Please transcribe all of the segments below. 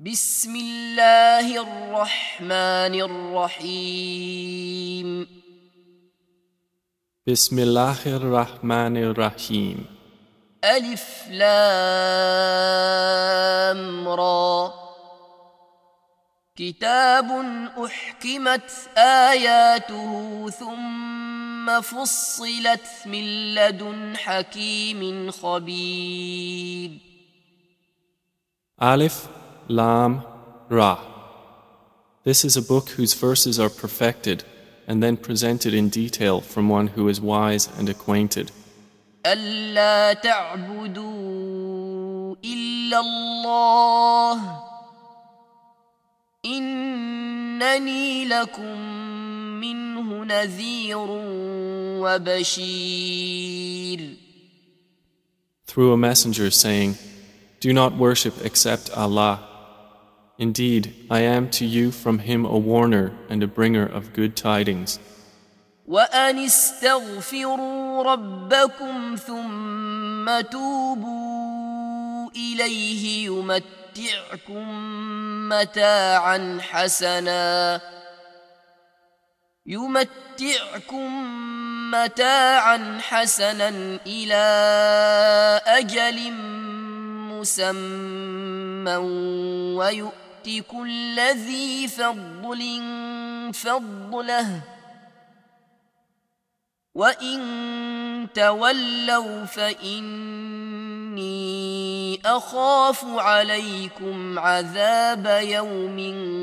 بسم الله الرحمن الرحيم بسم الله الرحمن الرحيم ألف لام را كتاب أحكمت آياته ثم فصلت من لدن حكيم خبير Alif, Lam, Ra. This is a book whose verses are perfected and then presented in detail from one who is wise and acquainted. ألا تعبدوا إلا الله إنني لكم منه نذير وبشير. Through a messenger saying, Do not worship except Allah. Indeed, I am to you from him a warner and a bringer of good tidings. وأن استغفروا ربكم ثم توبوا إليه يمتعكم متاعا حسنا إلى أجل مسمى ويؤت كل ذي فضل فضله وإن تولوا فإني أخاف عليكم عذاب يوم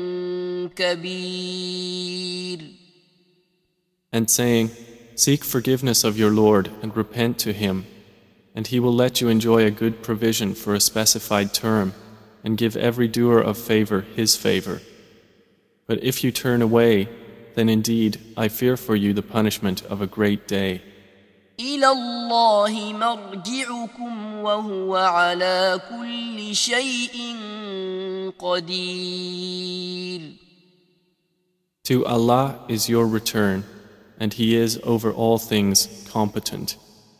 كبير. And saying, Seek forgiveness of your Lord and repent to him, and he will let you enjoy a good provision for a specified term and give every doer of favor his favor. But if you turn away, then indeed I fear for you the punishment of a great day. إلى الله مرجعكم وهو على كل شيء قدير. To Allah is your return, and He is over all things competent.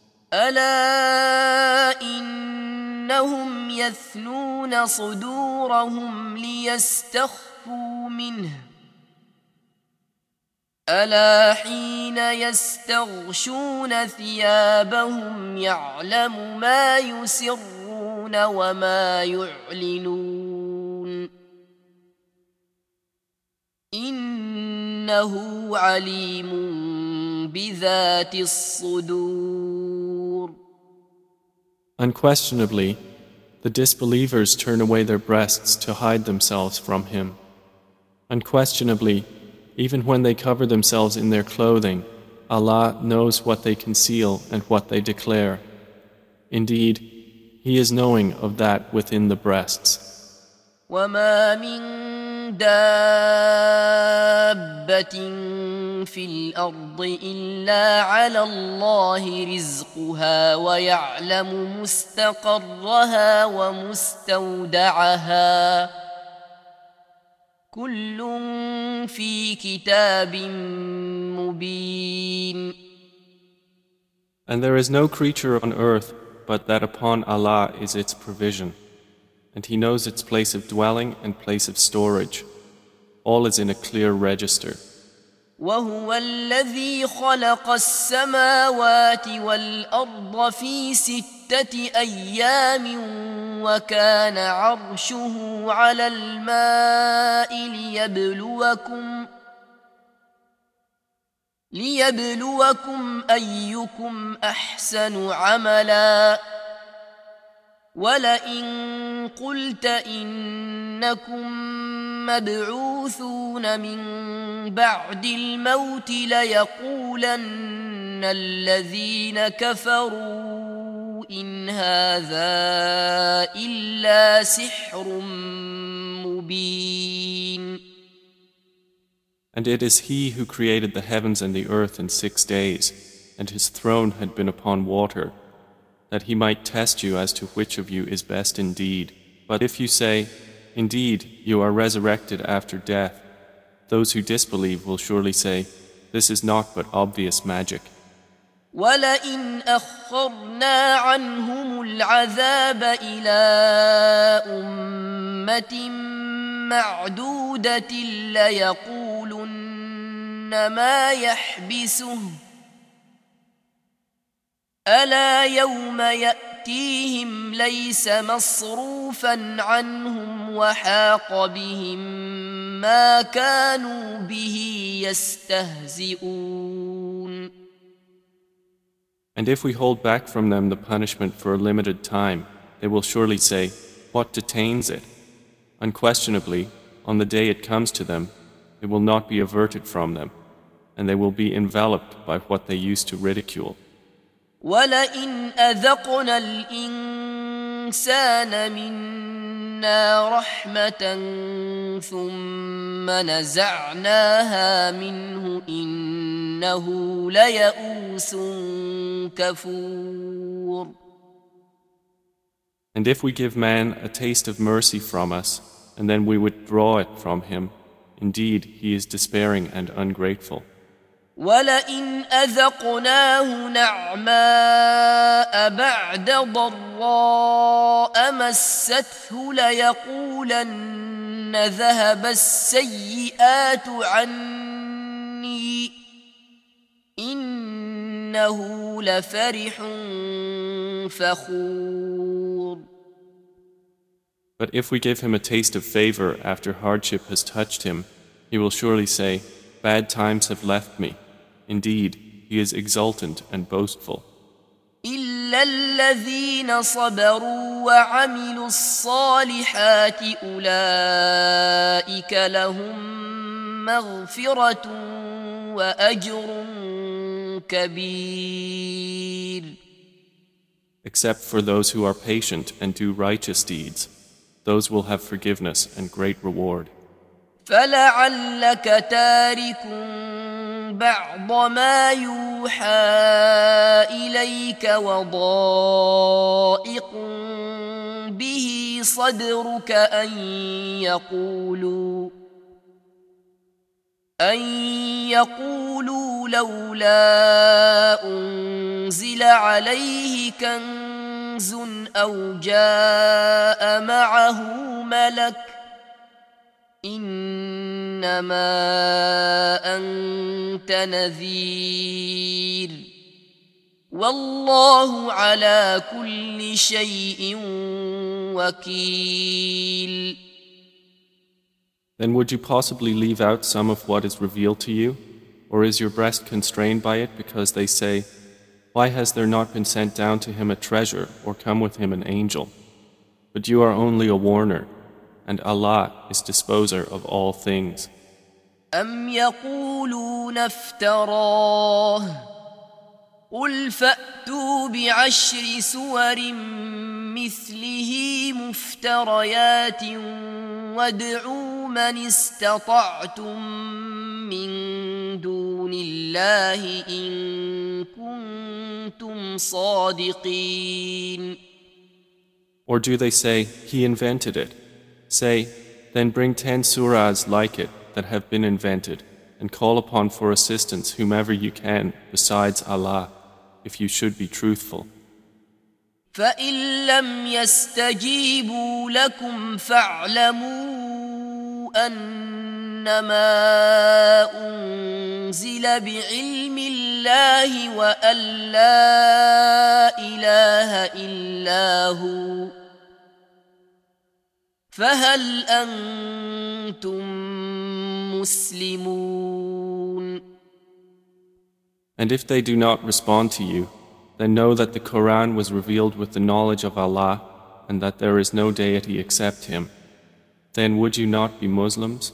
ألا إنهم يثنون صدورهم ليستخفوا منه ألا حين يستغشون ثيابهم يعلم ما يسرون وما يعلنون إنه عليم بذات الصدور. Unquestionably, the disbelievers turn away their breasts to hide themselves from Him. Unquestionably, even when they cover themselves in their clothing, Allah knows what they conceal and what they declare. Indeed, He is knowing of that within the breasts. وَمَا مِن دَابَّةٍ فِي الْأَرْضِ إِلَّا عَلَى اللَّهِ رِزْقُهَا وَيَعْلَمُ مُسْتَقَرَّهَا وَمُسْتَوْدَعَهَا كُلٌّ فِي كِتَابٍ مُبِينٍ. And there is no creature on earth but that upon Allah is its provision, and He knows its place of dwelling and place of storage. All is in a clear register. وهو الذي خلق السماوات والأرض في 6 أيام وكان عرشه على الماء ليبلوكم أيكم أحسن عملا ولئن قلت إنكم مبعوثون من بعد الموت ليقولن الذين كفروا إن هذا إلا سحر مبين. And it is He who created the heavens and the earth in 6 days, and His throne had been upon water, that He might test you as to which of you is best indeed. But if you say, Indeed, you are resurrected after death, those who disbelieve will surely say, This is naught but obvious magic. وَلَئِنْ أَخَّرْنَا عَنْهُمُ الْعَذَابَ إِلَىٰ أُمَّةٍ معدودة ليقولن ما يحبسه ألا يوم يأتيهم ليس مصروفا عنهم وحاق بهم ما كانوا به يستهزئون. And if we hold back from them the punishment for a limited time, they will surely say, "What detains it?" Unquestionably, on the day it comes to them, it will not be averted from them, and they will be enveloped by what they used to ridicule. وَلَئِنْ أَذَقْنَا الْإِنسَانَ مِنَّا رَحْمَةً ثُمَّ نَزَعْنَاهَا مِنْهُ إِنَّهُ لَيَئُوسٌ كَفُورٌ. And if we give man a taste of mercy from us, and then we withdraw it from him, indeed he is despairing and ungrateful. وَلَئِنْ أَذَقْنَاهُ نَعْمَاءَ بَعْدَ ضَرَّاءَ مَسَّتْهُ لَيَقُولَنَّ ذَهَبَ السَّيِّئَاتُ عَنِّي إِنَّهُ لَفَرِحٌ فَخُورٌ. But if we give him a taste of favor after hardship has touched him, he will surely say, "Bad times have left me." Indeed, he is exultant and boastful. إِلَّا الَّذِينَ صَبَرُوا وَعَمِلُوا الصَّالِحَاتِ أُولَئِكَ لَهُم مَّغْفِرَةٌ وَأَجْرٌ كَبِيرٌ. Except for those who are patient and do righteous deeds, those will have forgiveness and great reward. فَلَعَلَّكَ تَارِكٌ بَعْضَ مَا يُوحَى إِلَيْكَ وَضَائِقٌ بِهِ صَدْرُكَ أَن يَقُولُوا لَوْلَا أُنزِلَ عَلَيْهِ كَنزٌ أَوْ جَاءَ مَعَهُ مَلَكٌ إِنَّمَا أَنْتَ نَذِيرٌ وَاللَّهُ عَلَى كُلِّ شَيْءٍ وَكِيلٌ. Then would you possibly leave out some of what is revealed to you? Or is your breast constrained by it because they say, "Why has there not been sent down to him a treasure or come with him an angel?" But you are only a warner, and Allah is disposer of all things. أَمْ يَقُولُونَ افْتَرَاهُ قُلْ فَأْتُوا بِعَشْرِ سُوَرٍ مِثْلِهِ مُفْتَرَيَاتٍ وَادْعُوا مَنِ اسْتَطَعْتُم مِّن دُونِ اللَّهِ إِن كُنتُمْ صَادِقِينَ. Or do they say, "He invented it"? Say, then bring 10 surahs like it that have been invented, and call upon for assistance whomever you can besides Allah, if you should be truthful. فَإِن لَّمْ يَسْتَجِيبُوا لَكُمْ فَاعْلَمُوا أَنَّمَا أُنزِلَ بِعِلْمِ اللَّهِ وَأَن لَّا إِلَٰهَ إِلَّا هُوَ فَهَلْ أَنتُم مُّسْلِمُونَ. And if they do not respond to you, then know that the Quran was revealed with the knowledge of Allah and that there is no deity except Him. Then would you not be Muslims?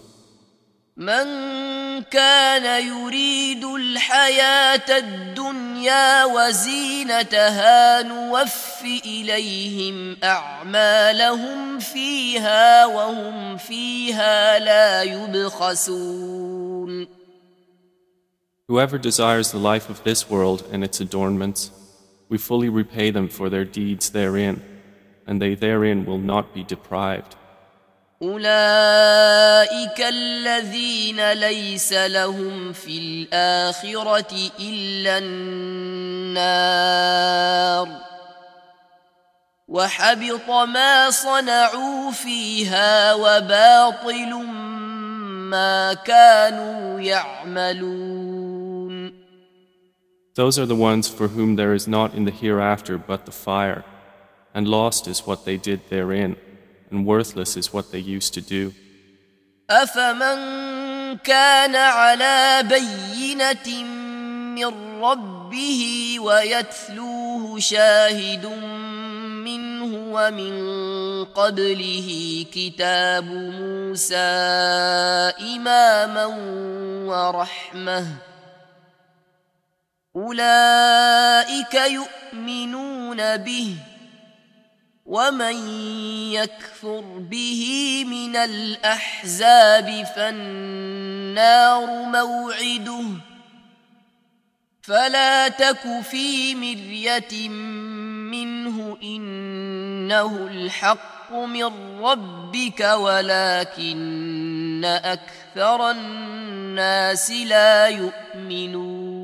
من كان يريد الحياة الدنيا وزينتها نوف إليهم أعمالهم فيها وهم فيها لا يبخسون. Whoever desires the life of this world and its adornments, we fully repay them for their deeds therein, and they therein will not be deprived. أولئك الذين ليس لهم في الآخرة إلا النار وحبط ما صنعوا فيها وباطل ما كانوا يعملون. Those are the ones for whom there is not in the hereafter but the fire, and lost is what they did therein, and worthless is what they used to do. أفمن كان على بينة من ربه ويتلوه شاهد منه ومن قبله كتاب موسى إماما ورحمة أولئك يؤمنون به ومن يكفر به من الأحزاب فالنار موعده فلا تك في مرية منه إنه الحق من ربك ولكن أكثر الناس لا يؤمنون.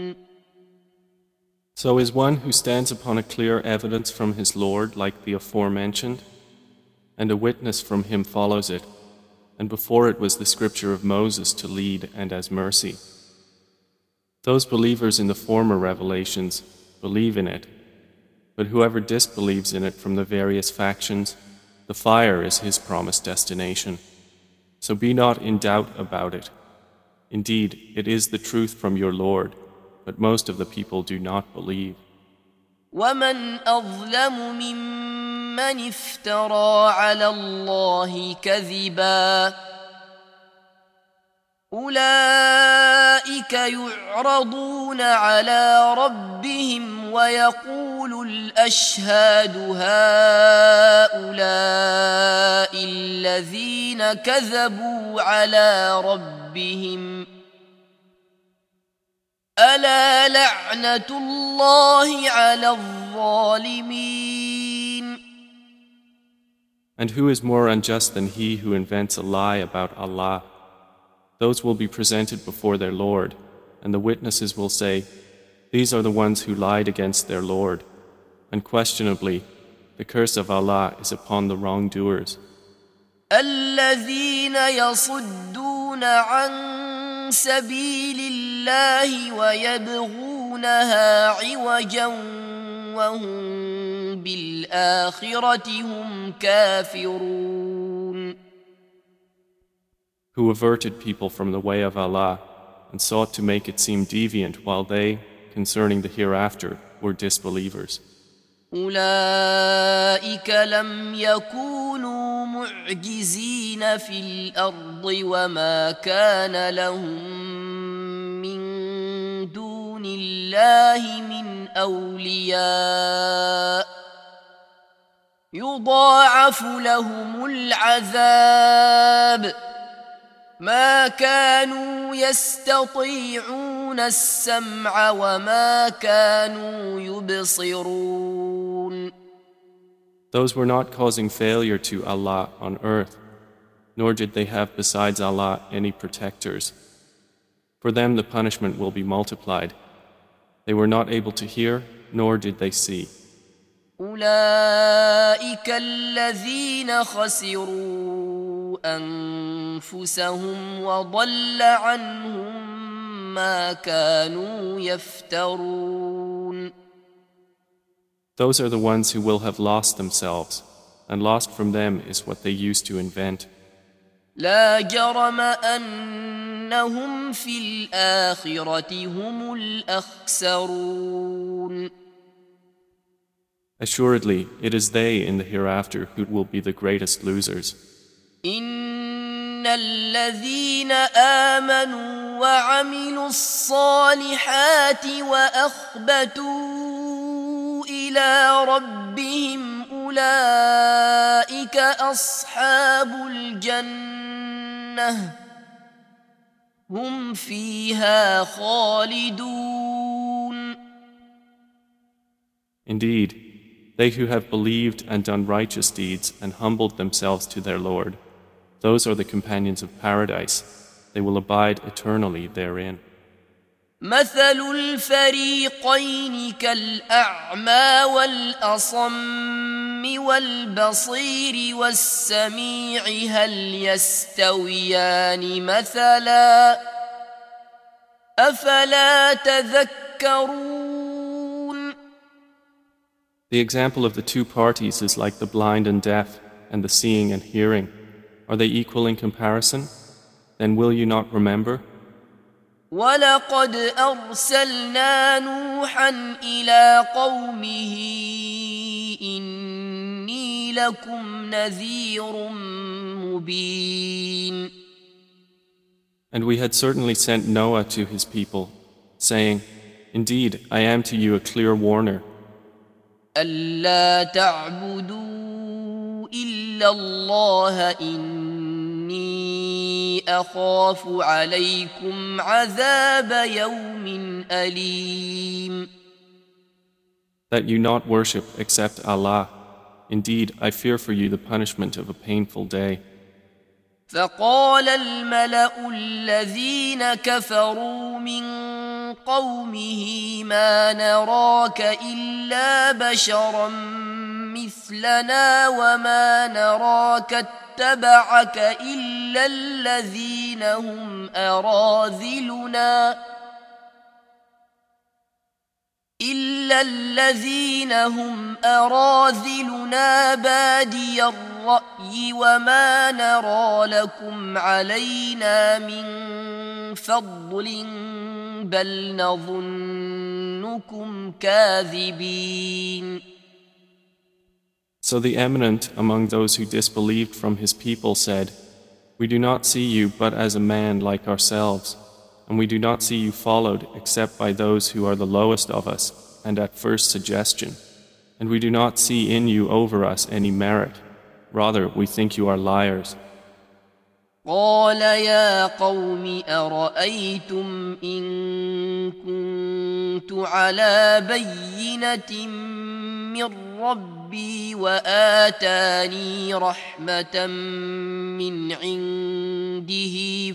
So is one who stands upon a clear evidence from his Lord like the aforementioned, and a witness from him follows it, and before it was the scripture of Moses to lead and as mercy. Those believers in the former revelations believe in it, but whoever disbelieves in it from the various factions, the fire is his promised destination. So be not in doubt about it. Indeed, it is the truth from your Lord, but most of the people do not believe. ومن أظلم ممن افترى على الله كذبا أولئك يعرضون على ربهم ويقول الأشهاد هؤلاء الذين كذبوا على ربهم ألا لعنة الله على الظالمين. And who is more unjust than he who invents a lie about Allah? Those will be presented before their Lord, and the witnesses will say, these are the ones who lied against their Lord. Unquestionably, the curse of Allah is upon the wrongdoers. الذين يصدون عن سبيل الله ويبغونها عوجا وهم بالآخرة هم كافرون. Who averted people from the way of Allah and sought to make it seem deviant while they, concerning the hereafter, were disbelievers. أولئك لم يكونوا معجزين في الأرض وما كان لهم من دون الله من أولياء يضاعف لهم العذاب ما كانوا يستطيعون السمع وما كانوا يبصرون. Those were not causing failure to Allah on earth, nor did they have besides Allah any protectors. For them the punishment will be multiplied. They were not able to hear, nor did they see. أولئك الذين خسروا أنفسهم وضل عنهم ما كانوا يفترون. Those are the ones who will have lost themselves, and lost from them is what they used to invent. لا جرم أنهم في الآخرة هم الأخسرون. Assuredly, it is they in the hereafter who will be the greatest losers. إن الذين آمنوا وعملوا الصالحات وأخبتوا إلى ربهم أولئك أصحاب الجنة هم فيها خالدون. Indeed, they who have believed and done righteous deeds and humbled themselves to their Lord, those are the companions of paradise. They will abide eternally therein. مثل الفريقين كالأعمى والأصم والبصير والسميع هل يستويان مثلا أفلا تذكرون. The example of the two parties is like the blind and deaf and the seeing and hearing. Are they equal in comparison? Then will you not remember? ولقد أرسلنا نوحا إلى قومه إني لكم نذير مبين. And we had certainly sent Noah to his people, saying, Indeed, I am to you a clear warner. ألا تعبدوا إلا الله إني أخاف عليكم عذاب يوم أليم. That you not worship except Allah. Indeed, I fear for you the punishment of a painful day. فقال الملأ الذين كفروا من قومه ما نراك إلا بشرا مثلنا وما نراك اتبعك إلا الذين هم أراذلنا بادي الرأي وما نرى لكم علينا من فضل بل نظنكم كاذبين. So the eminent among those who disbelieved from his people said, We do not see you but as a man like ourselves, and we do not see you followed except by those who are the lowest of us and at first suggestion, and we do not see in you over us any merit. Rather, we think you are liars. قال يا قوم أرأيتم إن كنت على بينة من ربي وآتاني رحمة من عنده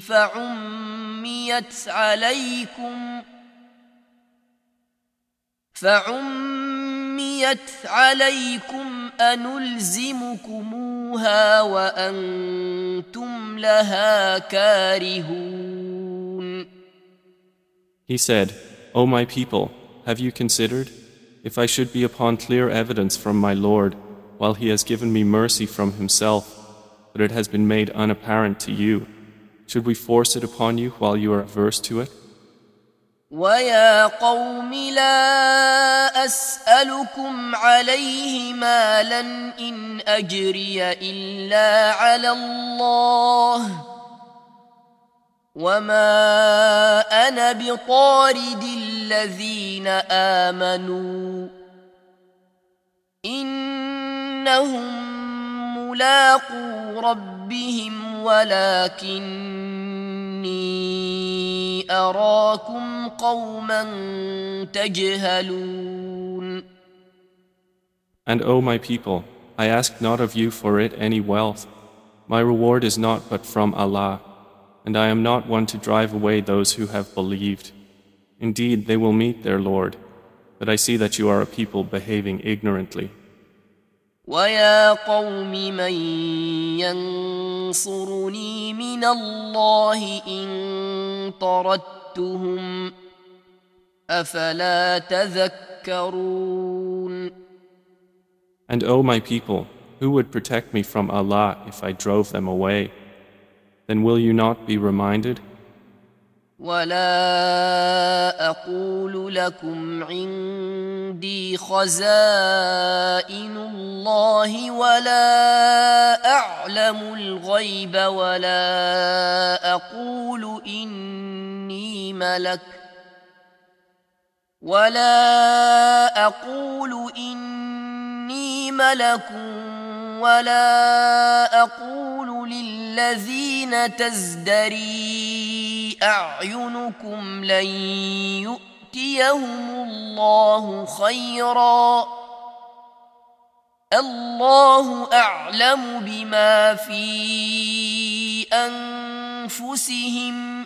فعميت عليكم أنلزمكموها وأنتم لها كارهون. He said, O my people, have you considered? If I should be upon clear evidence from my Lord, while He has given me mercy from Himself, but it has been made unapparent to you, should we force it upon you while you are averse to it? وَيَا قَوْمِ لَا أَسْأَلُكُمْ عَلَيْهِ مَالًا إِنْ أَجْرِيَ إِلَّا عَلَى اللَّهِ وَمَا أَنَا بِطَارِدِ الَّذِينَ آمَنُوا إِنَّهُمْ مُلَاقُو رَبِّهِمْ وَلَكِنِّي أَرَاكُمْ قَوْمًا تَجْهَلُونَ. And O my people, I ask not of you for it any wealth. My reward is not but from Allah, and I am not one to drive away those who have believed. Indeed, they will meet their Lord, but I see that you are a people behaving ignorantly. وَيَا قَوْمِ مَنْ يَنْصُرُنِي مِنَ اللَّهِ إِنْ طَرَدتُّهُمْ أَفَلَا تَذَكَّرُونَ. And O my people, who would protect me from Allah if I drove them away? Then will you not be reminded? وَلَا أَقُولُ لَكُمْ عِنْدِي خَزَائِنُ اللَّهِ وَلَا أَعْلَمُ الْغَيْبَ وَلَا أَقُولُ إِنِّي مَلَكٌ ولا أقول للذين تزدري أعينكم لن يؤتيهم الله خيرا الله أعلم بما في أنفسهم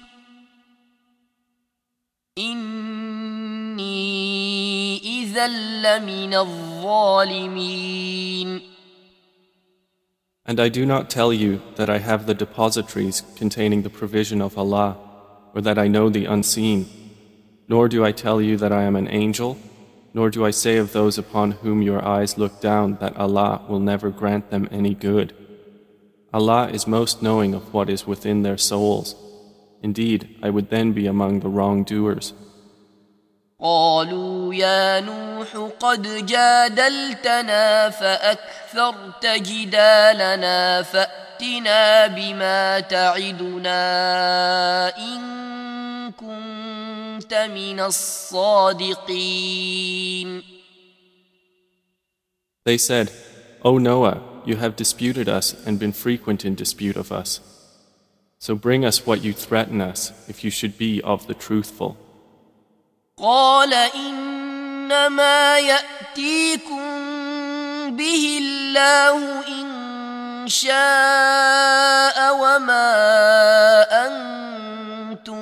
إني إذا لمن الظالمين. الظالمين. And I do not tell you that I have the depositories containing the provision of Allah, or that I know the unseen, nor do I tell you that I am an angel, nor do I say of those upon whom your eyes look down that Allah will never grant them any good. Allah is most knowing of what is within their souls. Indeed, I would then be among the wrongdoers. قالوا يا نوح قد جادلتنا فأكثرت جدالنا فأتنا بما تعدنا إن كنت من الصادقين. They said, O Noah, you have disputed us and been frequent in dispute of us. So bring us what you threaten us if you should be of the truthful. قال إنما يأتيكم به الله إن شاء وما أنتم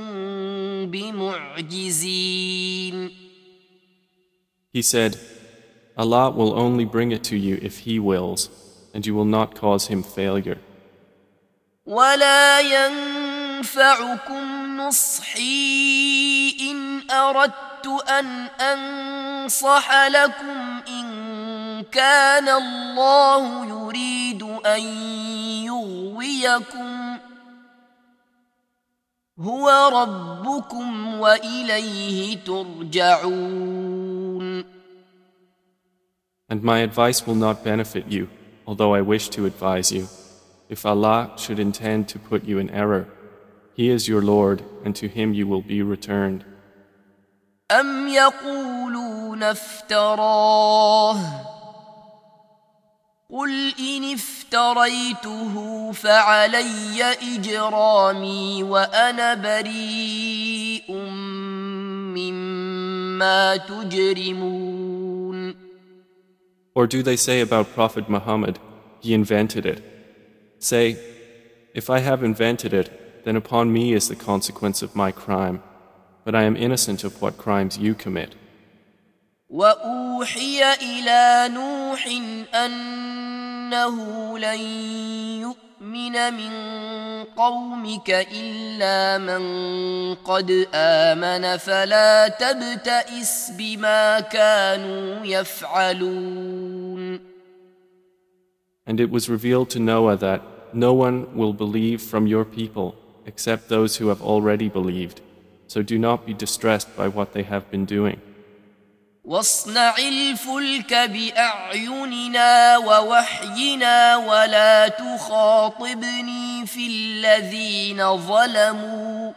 بمعجزين. He said, Allah will only bring it to you if He wills, and you will not cause Him failure. ولا ينفعكم نصحي إن أردت أن أنصح لكم إن كان الله يريد أن يغويكم هو ربكم وإليه ترجعون. And my advice will not benefit you, although I wish to advise you. If Allah should intend to put you in error, He is your Lord, and to Him you will be returned. أم يقولون افتراه قل إن افتريته فعلي إجرامي وأنا بريء مما تجرمون. Or do they say about Prophet Muhammad, he invented it? Say, if I have invented it, then upon me is the consequence of my crime, but I am innocent of what crimes you commit. وأوحي إلى نوح أنه لن يؤمن من قومك إلا من قد آمن فلا تبتئس بما كانوا يفعلون. And it was revealed to Noah that no one will believe from your people except those who have already believed, so do not be distressed by what they have been doing. واصنع الفلك بأعيننا ووحينا ولا تخاطبني في الذين ظلموا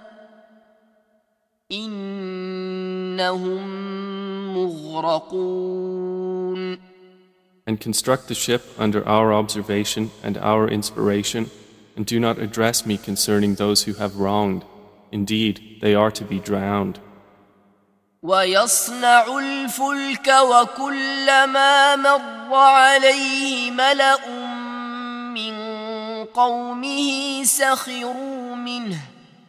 إنهم مغرقون. And construct the ship under our observation and our inspiration, and do not address me concerning those who have wronged. Indeed, they are to be drowned. ويصنع الفلك وكلما مر عليه ملأ من قومه سخروا منه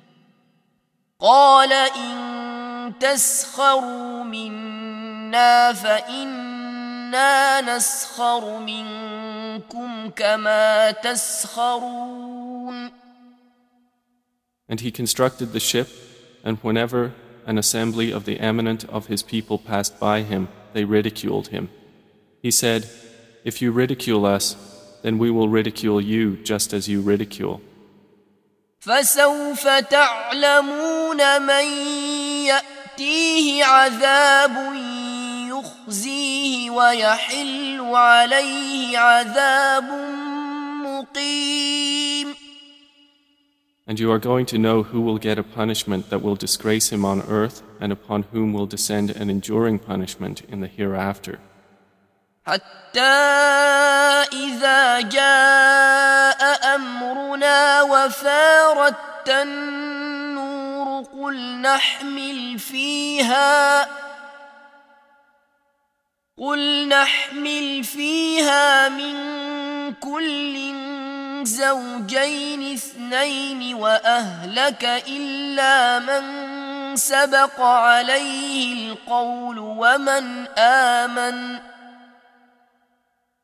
قال إن تسخروا منا فإنا نسخر منكم كما تسخرون. And he constructed the ship, and whenever an assembly of the eminent of his people passed by him, they ridiculed him. He said, if you ridicule us, then we will ridicule you just as you ridicule. فسوف تعلمون من يأتيه عذاب يخزيه ويحل عليه عذاب مقيم. And you are going to know who will get a punishment that will disgrace him on earth, and upon whom will descend an enduring punishment in the hereafter. حتى إذا جاء أمرنا وفارت النور قل نحمل فيها من كل زوجين اثنين وأهلك إلا من سبق عليه القول ومن آمن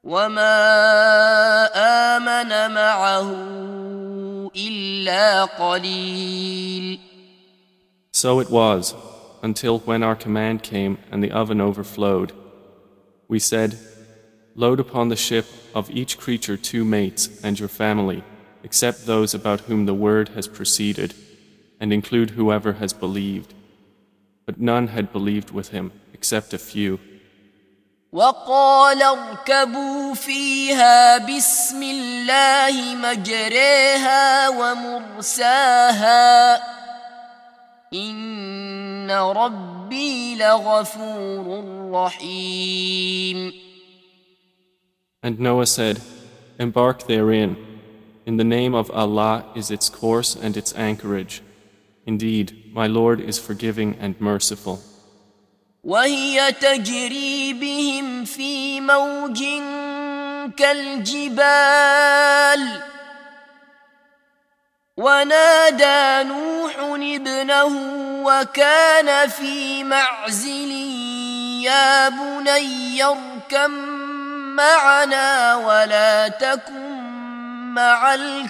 وما آمن معه إلا قليل. So it was, until when our command came and the oven overflowed, we said, load upon the ship of each creature 2 mates and your family, except those about whom the word has proceeded, and include whoever has believed. But none had believed with him, except a few. وقال اركبوا فيها بسم الله مجريها ومرساها إن ربي لغفور رحيم. And Noah said, embark therein. In the name of Allah is its course and its anchorage. Indeed, my Lord is forgiving and merciful. وهي تجري بهم في موج كالجبال ونادى نوح ابنه وكان في معزل يا بني اركب معنا ولا تكن مع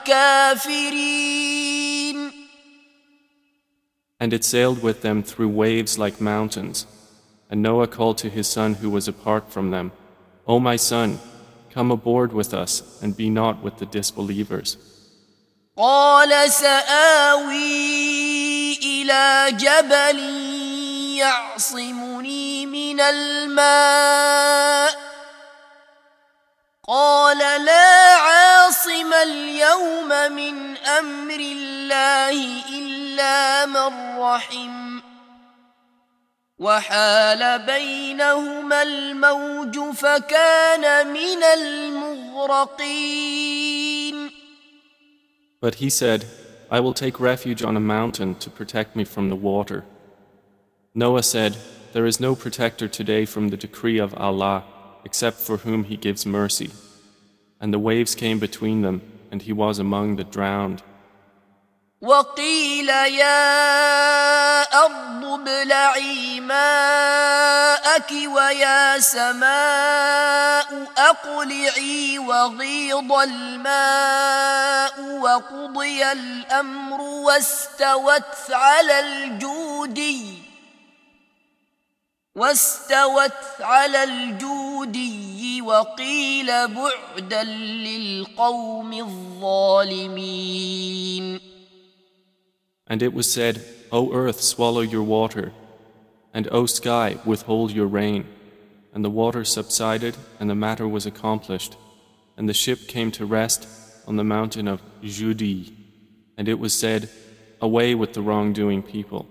الكافرين. And it sailed with them through waves like mountains. And Noah called to his son who was apart from them, O my son, come aboard with us and be not with the disbelievers. قال سآوي إلى جبل يعصمني من الماء قال لا عاصم اليوم من أمر الله إلا من رحم وحال بينهما الموج فكان من المغرقين. But he said, I will take refuge on a mountain to protect me from the water. Noah said, there is no protector today from the decree of Allah except for whom He gives mercy. And the waves came between them, and he was among the drowned. وقيل يا أرض ابلعي ماءك ويا سماء أقلعي وغيض الماء وقضي الأمر واستوت على الجودي وقيل بعدا للقوم الظالمين. And it was said, O earth, swallow your water, and O sky, withhold your rain. And the water subsided, and the matter was accomplished. And the ship came to rest on the mountain of Judi. And it was said, away with the wrongdoing people.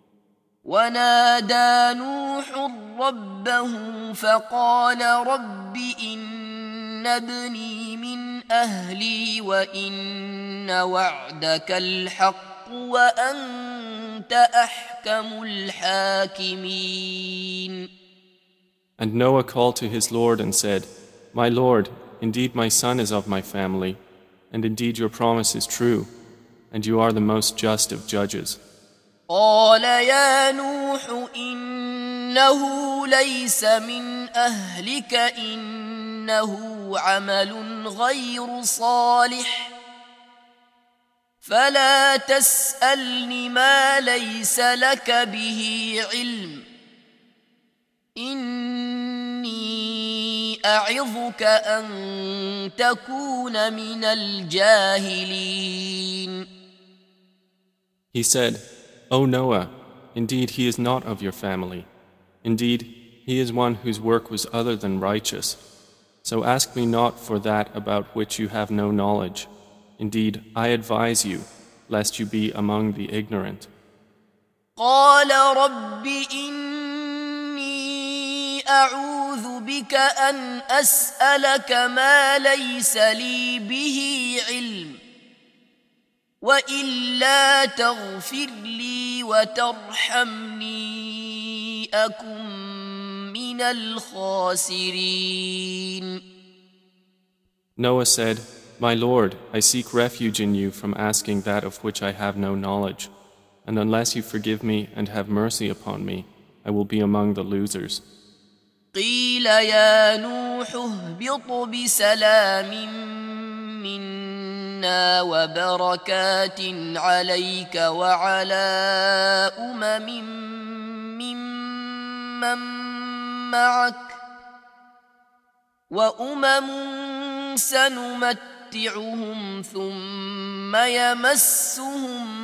ونادى نوح ربه فقال رب إن ابني من أهلي وإن وعدك الحق وأنت أحكم الحاكمين. And Noah called to his Lord and said, My Lord, indeed my son is of my family, and indeed your promise is true, and you are the most just of judges. قال يا نوح إنه ليس من أهلك إنه عمل غير صالح فلا تسألني ما ليس لك به علم إني أعظك أن تكون من الجاهلين. He said, O Noah, indeed he is not of your family. Indeed, he is one whose work was other than righteous. So ask me not for that about which you have no knowledge. Indeed, I advise you, lest you be among the ignorant. قال رب إني أعوذ بك أن أسألك ما ليس لي به علم وإلا تغفر لي وترحمني أكن من الخاسرين. Noah said, My Lord, I seek refuge in you from asking that of which I have no knowledge, and unless you forgive me and have mercy upon me, I will be among the losers. قيل يا نوح اهبط بسلام منا وبركات عليك وعلى ممن معك وأمم سنمتعهم ثم يمسهم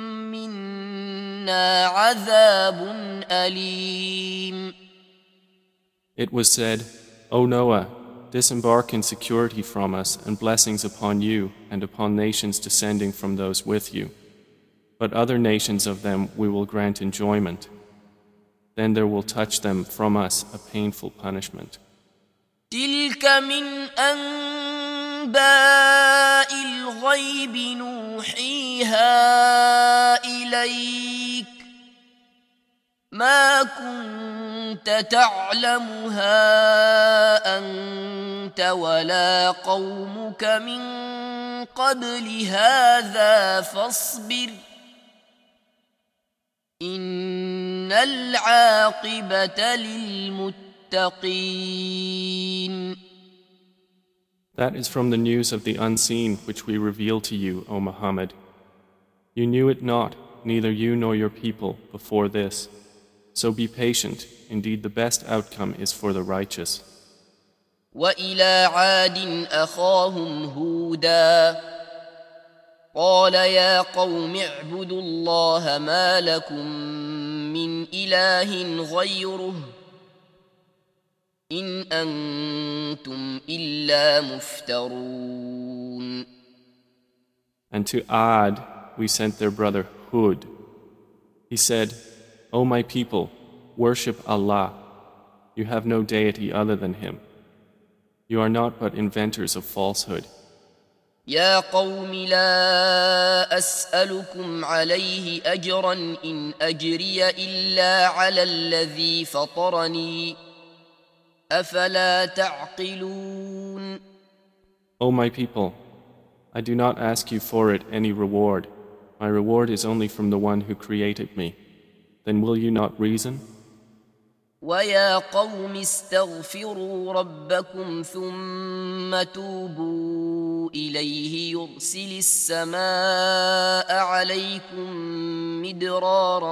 منا عذاب أليم. It was said, O Noah, disembark in security from us and blessings upon you and upon nations descending from those with you. But other nations of them we will grant enjoyment. Then there will touch them from us a painful punishment. تلك من أنباء الغيب نوحيها إليك ما كنت تعلمها أنت ولا قومك من قبل هذا فاصبر إن العاقبة للمتقين. That is from the news of the unseen which we reveal to you, O Muhammad. You knew it not, neither you nor your people, before this. So be patient, indeed the best outcome is for the righteous. وإلى عاد أخاهم هودا قال يا قوم اعبدوا الله ما لكم من إله غيره إن أنتم إلا مفترون. And to Ad we sent their brother Hud. He said, O my people, worship Allah. You have no deity other than Him. You are not but inventors of falsehood. يا قوم لا أسألكم عليه أجرا إن أجري إلا على الذي فطرني أفلا تعقلون. O my people, I do not ask you for it any reward. My reward is only from the one who created me. Then will you not reason? ويا قوم استغفروا ربكم ثم توبوا إليه يرسل السماء عليكم مدرارا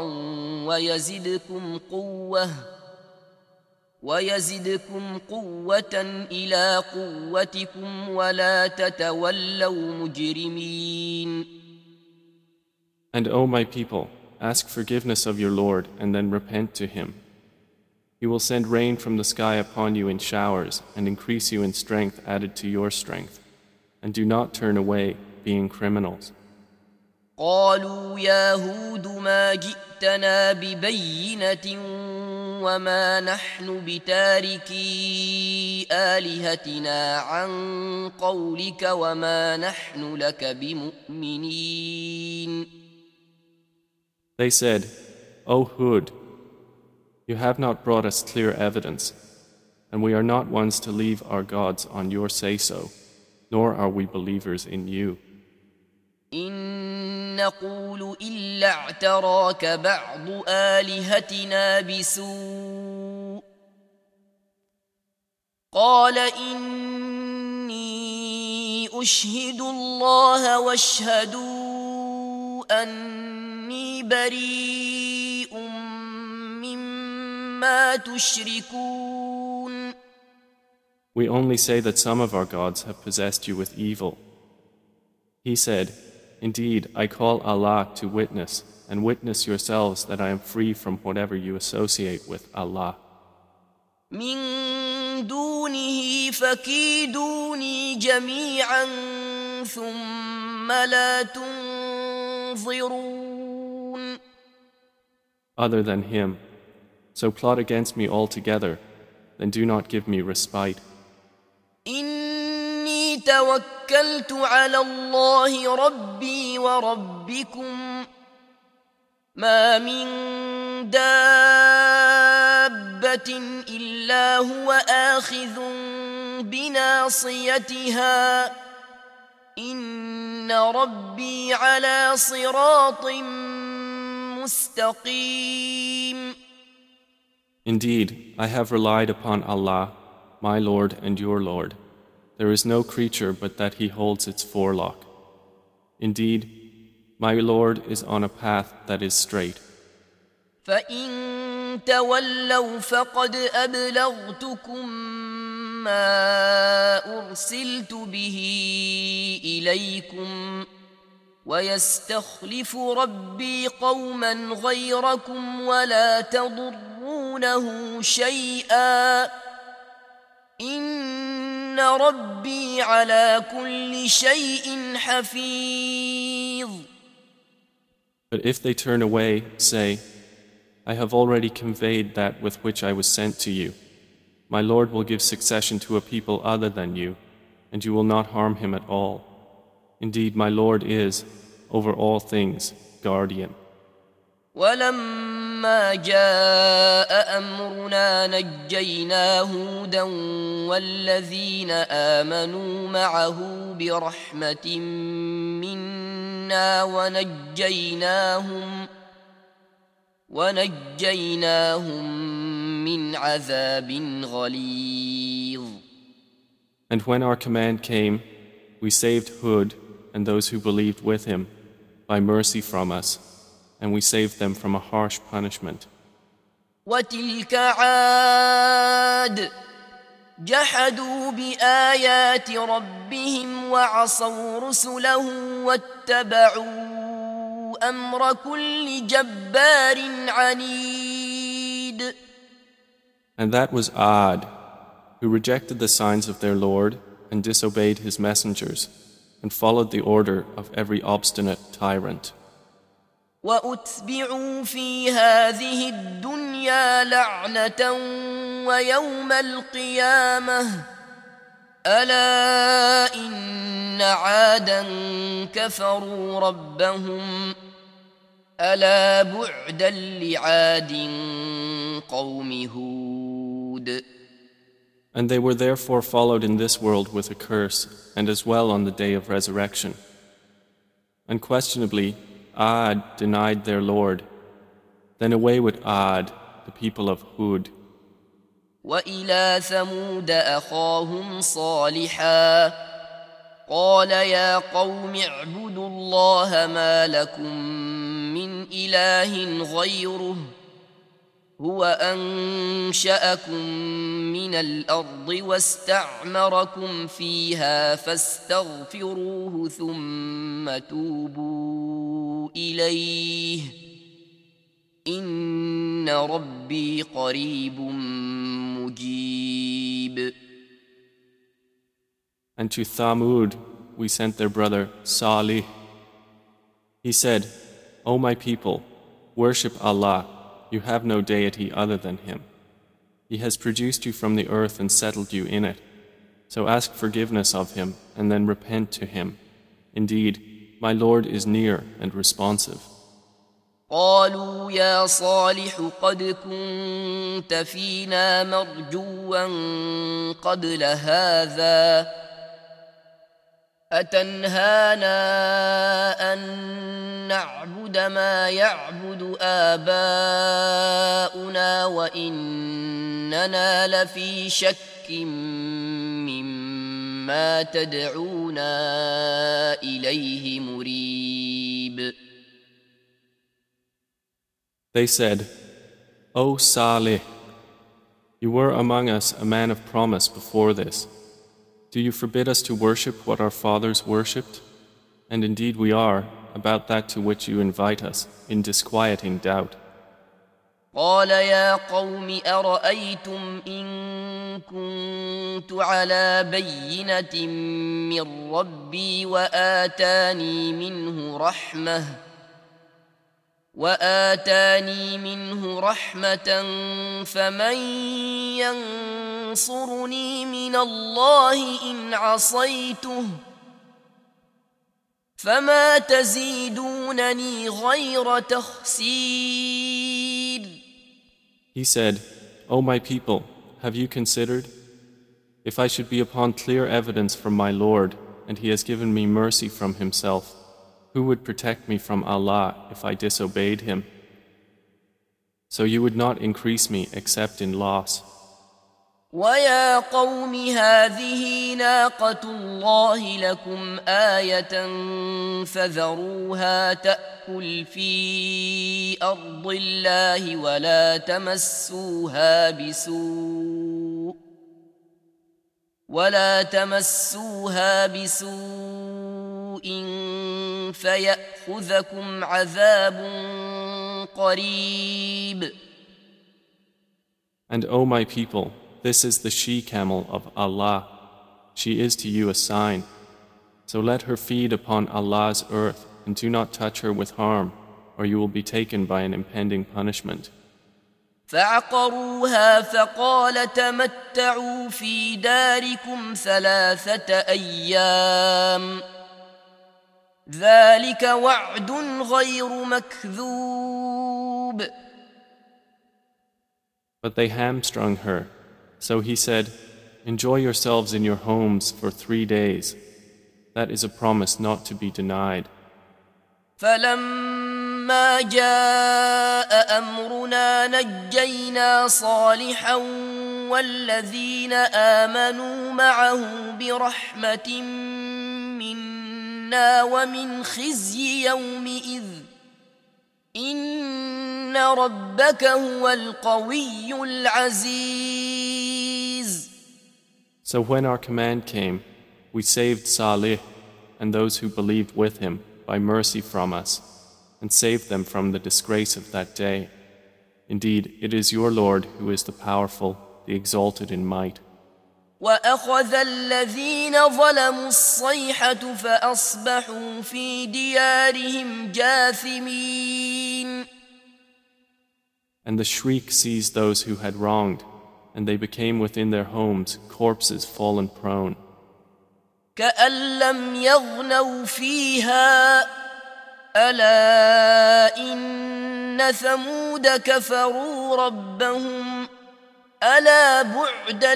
ويزدكم قوة إلى قوتكم ولا تتولوا مجرمين. And O my people, ask forgiveness of your Lord and then repent to Him. He will send rain from the sky upon you in showers and increase you in strength added to your strength. And do not turn away, being criminals. قالوا يا هود ما جئتنا ببينة وما نحن بتاركي آلهتنا عن قولك وما نحن لك بمؤمنين. They said, O Hud, you have not brought us clear evidence, and we are not ones to leave our gods on your say-so, nor are we believers in you. إن نقول إلا اعتراك بعض آلهتنا بسوء قال إني أشهد الله واشهدوا أني بريء مما تشركون. We only say that some of our gods have possessed you with evil. He said, Indeed, I call Allah to witness, and witness yourselves that I am free from whatever you associate with Allah. من دونه فكيدوني جميعا ثم لا تنظرون. Other than Him, so plot against me altogether, then do not give me respite. إني توكلت على الله ربي وربكم ما من دابة إلا هو آخذ بناصيتها إن ربي على صراط مستقيم. Indeed, I have relied upon Allah, my Lord and your Lord. There is no creature but that He holds its forelock. Indeed, my Lord is on a path that is straight. فإن تولوا فقد أبلغتكم ما أرسلت به إليكم ويستخلف ربي قوما غيركم ولا تضرونه شيئا إن ربي على كل شيء حفيظ. But if they turn away, say, I have already conveyed that with which I was sent to you. My Lord will give succession to a people other than you, and you will not harm him at all. Indeed, my Lord is, over all things, guardian. ولما جاء أمرنا نجينا هودا والذين آمنوا معه برحمة منا ونجيناهم من عذاب غليظ. And when our command came, we saved Hud and those who believed with him by mercy from us, and we saved them from a harsh punishment. وتلك عاد جحدوا بآيات ربهم وعصوا رسله واتبعوا أمر كل جبار عنيد. And that was Ad, who rejected the signs of their Lord and disobeyed his messengers, and followed the order of every obstinate tyrant. وأتبعوا في هذه الدنيا لعنة ويوم القيامة ألا إن عادا كفروا ربهم ألا بعدا لعاد قوم هود. And they were therefore followed in this world with a curse, and as well on the day of resurrection. Unquestionably, Ad denied their Lord. Then away with Ad, the people of Hud. وإلى ثمود أخاهم صالحا قال يا قوم اعبدوا الله ما لكم من إله غيره هو أنشأكم من الأرض واستعمركم فيها فاستغفروه ثم توبوا إليه إن ربي قريب مجيب. And to Thamud we sent their brother Salih. He said, O my people, worship Allah. You have no deity other than Him. He has produced you from the earth and settled you in it. So ask forgiveness of Him and then repent to Him. Indeed, my Lord is near and responsive. قالوا يا صالح قد كنت فينا مرجوا قبل هذا أتنهانا أن نعبد ما يعبد آباؤنا وإننا لفي شك مما تدعونا إليه مريب. They said, O Salih, you were among us a man of promise before this. Do you forbid us to worship what our fathers worshipped? And indeed we are, about that to which you invite us, in disquieting doubt. قال يا قوم أرأيتم إن كنت على بينة من ربي وآتاني منه رحمة فمن ينصرني من الله إن عصيته فما تزيدونني غير تخسير. He said, O my people, have you considered? If I should be upon clear evidence from my Lord, and He has given me mercy from Himself, who would protect me from Allah if I disobeyed Him? So you would not increase me except in loss. ويا قوم هذه ناقة الله لكم آية فذروها تأكل في أرض الله ولا تمسوها بسوء فيأخذكم عذاب قريب. And O my people, this is the she-camel of Allah. She is to you a sign. So let her feed upon Allah's earth and do not touch her with harm, or you will be taken by an impending punishment. فعقروها فقال تمتعوا في داركم 3 أيام ذلك وعد غير مكذوب. But they hamstrung her. So he said, enjoy yourselves in your homes for 3 days. That is a promise not to be denied. فلما جاء أمرنا نجينا صالحا والذين آمنوا معه برحمة منا ومن خزي يومئذ إن ربك هو القوي العزيز. So when our command came, we saved Salih and those who believed with him by mercy from us, and saved them from the disgrace of that day. Indeed, it is your Lord who is the powerful, the exalted in might. وأخذ الذين ظلموا الصيحة فأصبحوا في ديارهم جاثمين. And the shriek seized those who had wronged, and they became within their homes corpses fallen prone. كأن لم يغنوا فيها ألا إن ثمود كفروا ربهم ألا بعدا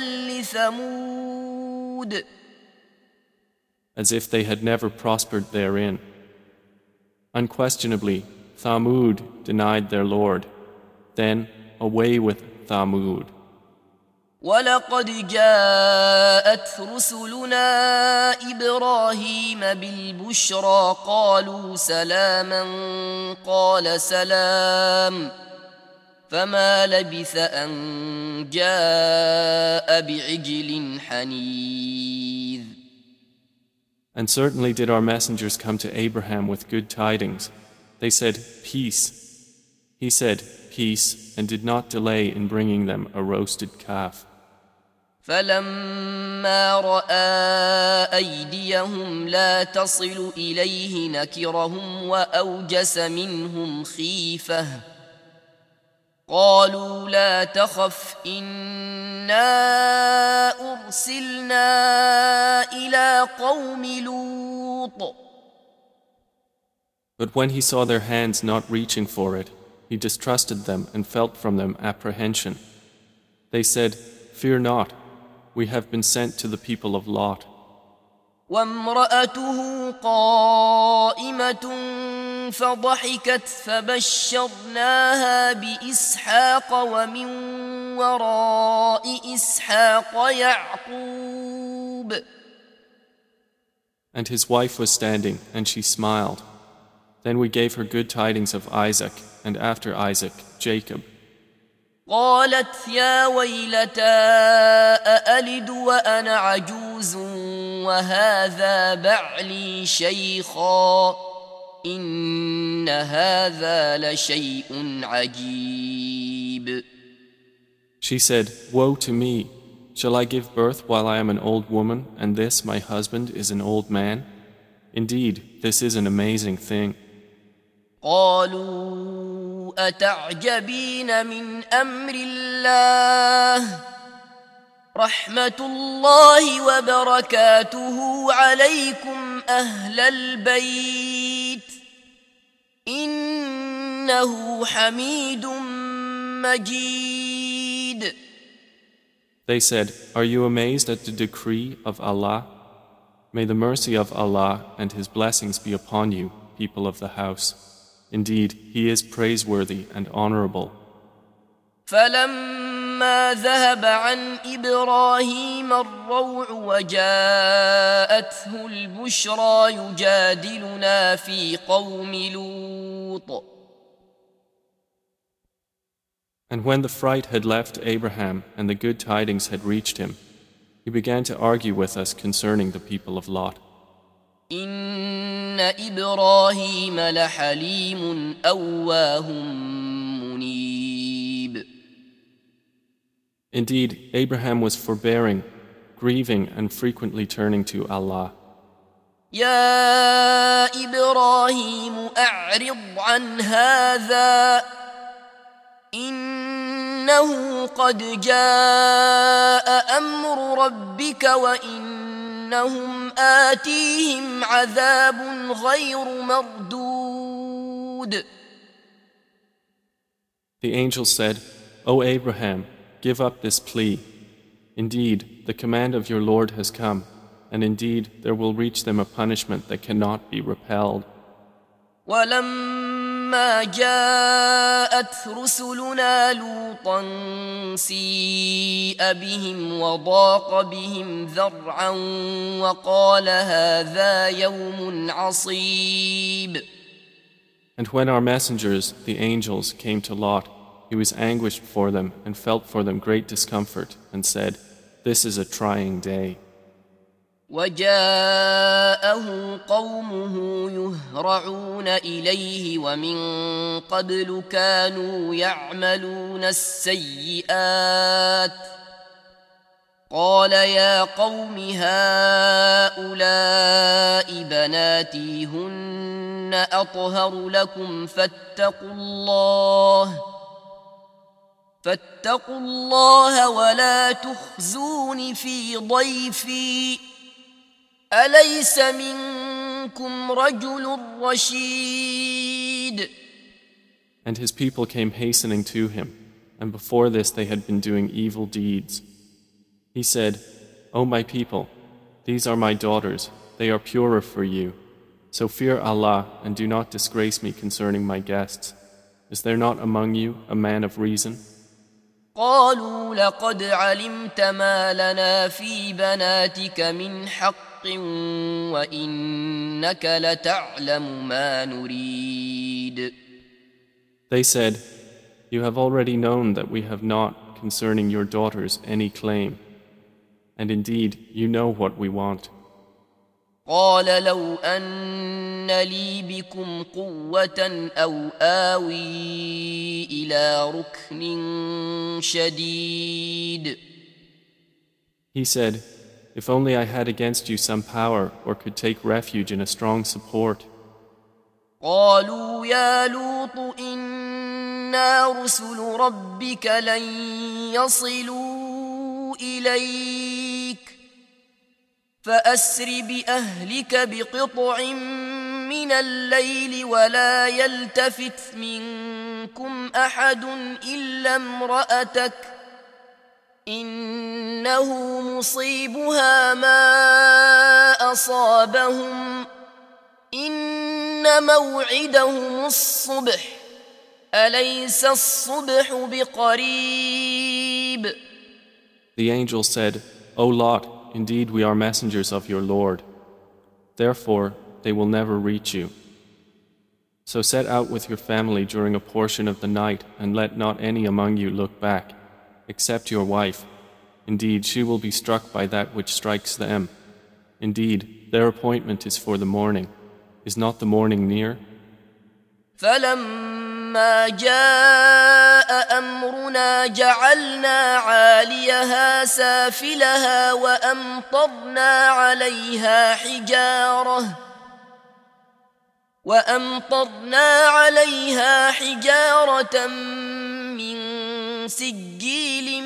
لثمود. As if they had never prospered therein. Unquestionably, Thamud denied their Lord. Then away with Thamud. ولقد جاءت رسلنا إبراهيم بالبشرى قالوا سلاما قال سلام فما لبث أن جاء بعجل حنيذ. And certainly did our messengers come to Abraham with good tidings. They said, peace. He said, peace, and did not delay in bringing them a roasted calf. فلما رأى أيديهم لا تصل إليه نكرهم وأوجس منهم خيفة قالوا لا تخف إنا أرسلنا إلى قوم لوط. But when he saw their hands not reaching for it, he distrusted them and felt from them apprehension. They said, fear not. We have been sent to the people of Lot. وامرأته قائمة فضحكت فبشرناها بإسحاق ومن وراء إسحاق يعقوب. And his wife was standing, and she smiled. Then we gave her good tidings of Isaac, and after Isaac, Jacob. قالت يا ويلتى أألد وأنا عجوز وهذا بعلي شيخا إن هذا لشيء عجيب. She said, woe to me! Shall I give birth while I am an old woman, and this, my husband, is an old man? Indeed, this is an amazing thing. قالوا أتعجبين من أمر الله رحمة الله وبركاته عليكم أهل البيت إنه حميد مجيد. They said, are you amazed at the decree of Allah? May the mercy of Allah and His blessings be upon you, people of the house. Indeed, He is praiseworthy and honorable. فلما ذهب عن إبراهيم الروع وجاءته البشرى يجادلنا في قوم لوط. And when the fright had left Abraham and the good tidings had reached him, he began to argue with us concerning the people of Lot. إن إبراهيم لحليم أواه منيب. Indeed, Abraham was forbearing, grieving, and frequently turning to Allah. يا إبراهيم أعرض عن هذا إنه قد جاء أمر ربك وإنهم آتيهم عذاب غير مردود. The angel said, O Abraham, give up this plea. Indeed, the command of your Lord has come, and indeed there will reach them a punishment that cannot be repelled. ولما جاءت رسلنا لوطا سيء بهم وضاق بهم ذرعا وقال هذا يوم عصيب. And when our messengers, the angels, came to Lot, he was anguished for them and felt for them great discomfort and said, This is a trying day. وجاءه قومه يهرعون إليه ومن قبل كانوا يعملون السيئات قال يا قوم هؤلاء بناتي هن أطهر لكم فاتقوا الله ولا تخزون في ضيفي أليس منكم رجل رشيد. And his people came hastening to him, and before this they had been doing evil deeds. He said, O my people, these are my daughters, they are purer for you. So fear Allah and do not disgrace me concerning my guests. Is there not among you a man of reason? قالوا لقد علمت ما لنا في بناتك من حق وإنك لتعلم ما نريد. They said, You have already known that we have not concerning your daughters any claim, and indeed you know what we want. قال لو أن لي بكم قوة أو آوي إلى ركن شديد. He said, If only I had against you some power or could take refuge in a strong support. قالوا يا لوط إنا رسل ربك لن يصلوا إليك فأسر بأهلك بقطع من الليل ولا يلتفت منكم أحد إلا امرأتك إنه مصيبها ما أصابهم إن موعدهم الصبح أليس الصبح بقريب. The angel said, O Lot, indeed we are messengers of your Lord. Therefore, they will never reach you. So set out with your family during a portion of the night and let not any among you look back, except your wife. Indeed, she will be struck by that which strikes them. Indeed, their appointment is for the morning. Is not the morning near? فلما جاء أمرنا جعلنا عاليها سافلها وأمطرنا عليها حجارة من سجيل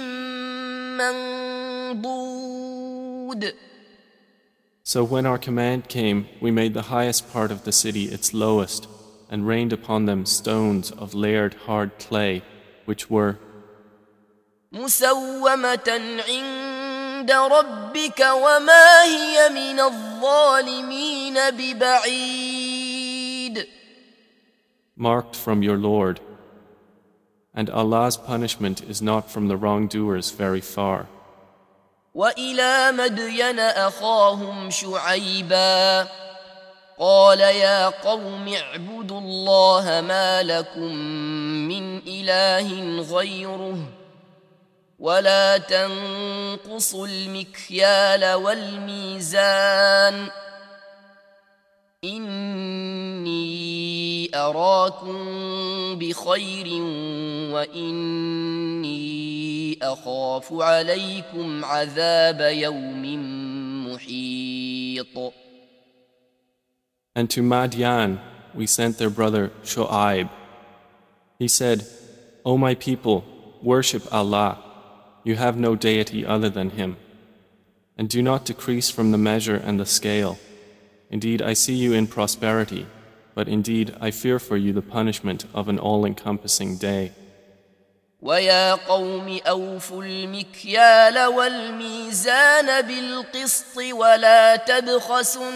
منضود. So when our command came, we made the highest part of the city its lowest, and rained upon them stones of layered hard clay, which were مسومة عند ربك وما هي من الظالمين ببعيد. marked from your Lord, And Allah's punishment is not from the wrongdoers very far. وإلى مدين أخاهم شعيبا قال يا قوم اعبدوا الله ما لكم من إله غيره ولا تنقصوا المكيال والميزان إني أراكم بخير وإني أخاف عليكم عذاب يوم محيط. And to Madian we sent their brother Shu'aib. He said, O my people, worship Allah. You have no deity other than Him. And do not decrease from the measure and the scale. Indeed, I see you in prosperity, but indeed I fear for you the punishment of an all-encompassing day. وَيَا قَوْمِ أَوْفُوا الْمِكْيَالَ وَالْمِيزَانَ بِالْقِسْطِ وَلَا تَبْخَسُوا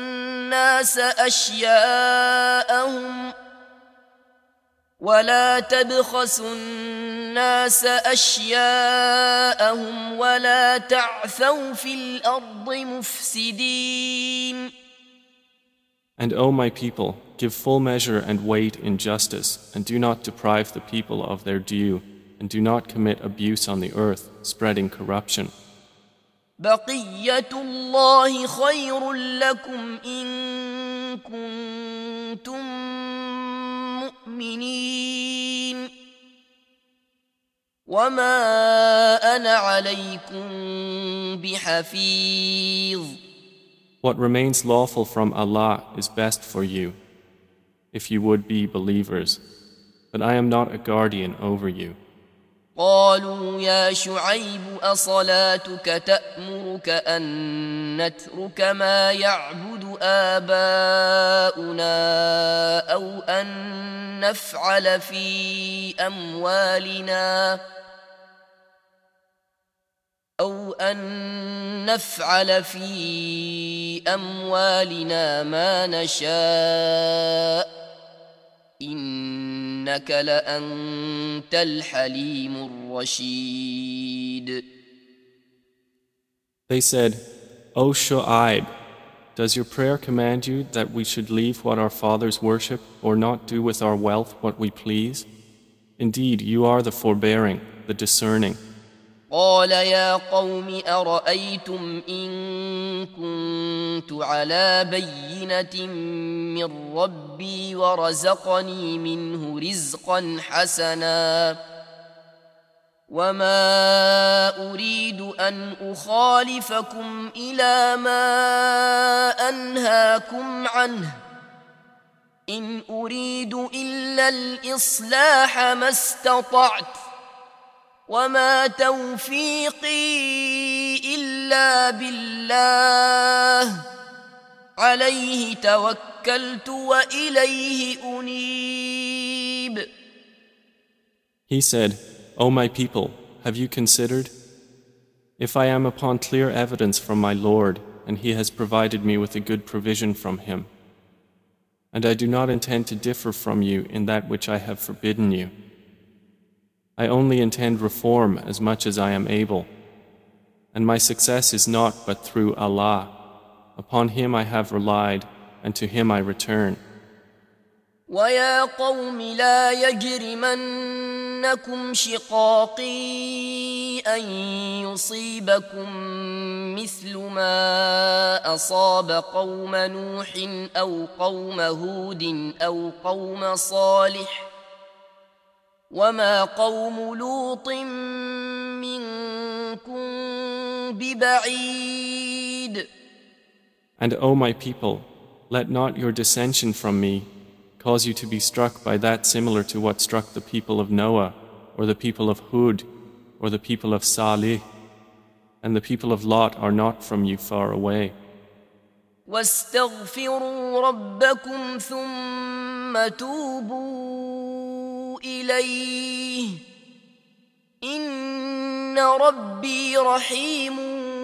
النَّاسَ أَشْيَاءَهُمْ وَلَا تَعْثَوْا فِي الْأَرْضِ مُفْسِدِينَ. And O my people, give full measure and weight in justice, and do not deprive the people of their due, and do not commit abuse on the earth, spreading corruption. بقية الله خير لكم إن كنتم مؤمنين وما أنا عليكم بحفيظ. What remains lawful from Allah is best for you, if you would be believers, but I am not a guardian over you. قالوا يا شعيب أصلاتك تأمرك أن نترك ما يعبد آباؤنا أو أن نفعل في أموالنا ما نشاء إنك لأنت الحليم الرشيد. They said, O Shu'aib, does your prayer command you that we should leave what our fathers worship or not do with our wealth what we please? Indeed, you are the forbearing, the discerning. قال يا قوم أرأيتم إن كنت على بينة من ربي ورزقني منه رزقا حسنا وما أريد أن أخالفكم إلى ما أنهاكم عنه إن أريد إلا الإصلاح ما استطعت وما توفيقي إلا بالله عليه توكلت وإليه أنيب. He said, O my people, have you considered? If I am upon clear evidence from my Lord, and He has provided me with a good provision from Him, and I do not intend to differ from you in that which I have forbidden you, I only intend reform as much as I am able, and my success is not but through Allah. Upon Him I have relied, and to Him I return. وَيَا قَوْمِ لَا يَجْرِمَنَّكُمْ شِقَاقِي أَن يُصِيبَكُم مِّثْلُ مَا أَصَابَ قَوْمَ نُوحٍ أَوْ قَوْمَ هُودٍ أَوْ قَوْمَ صَالِحٍ وما قوم لوط منكم ببعيد. And O my people, let not your dissension from me cause you to be struck by that similar to what struck the people of Noah, or the people of Hud, or the people of Salih, and the people of Lot are not from you far away. واستغفروا ربكم ثم توبوا إليه إن ربي رحيم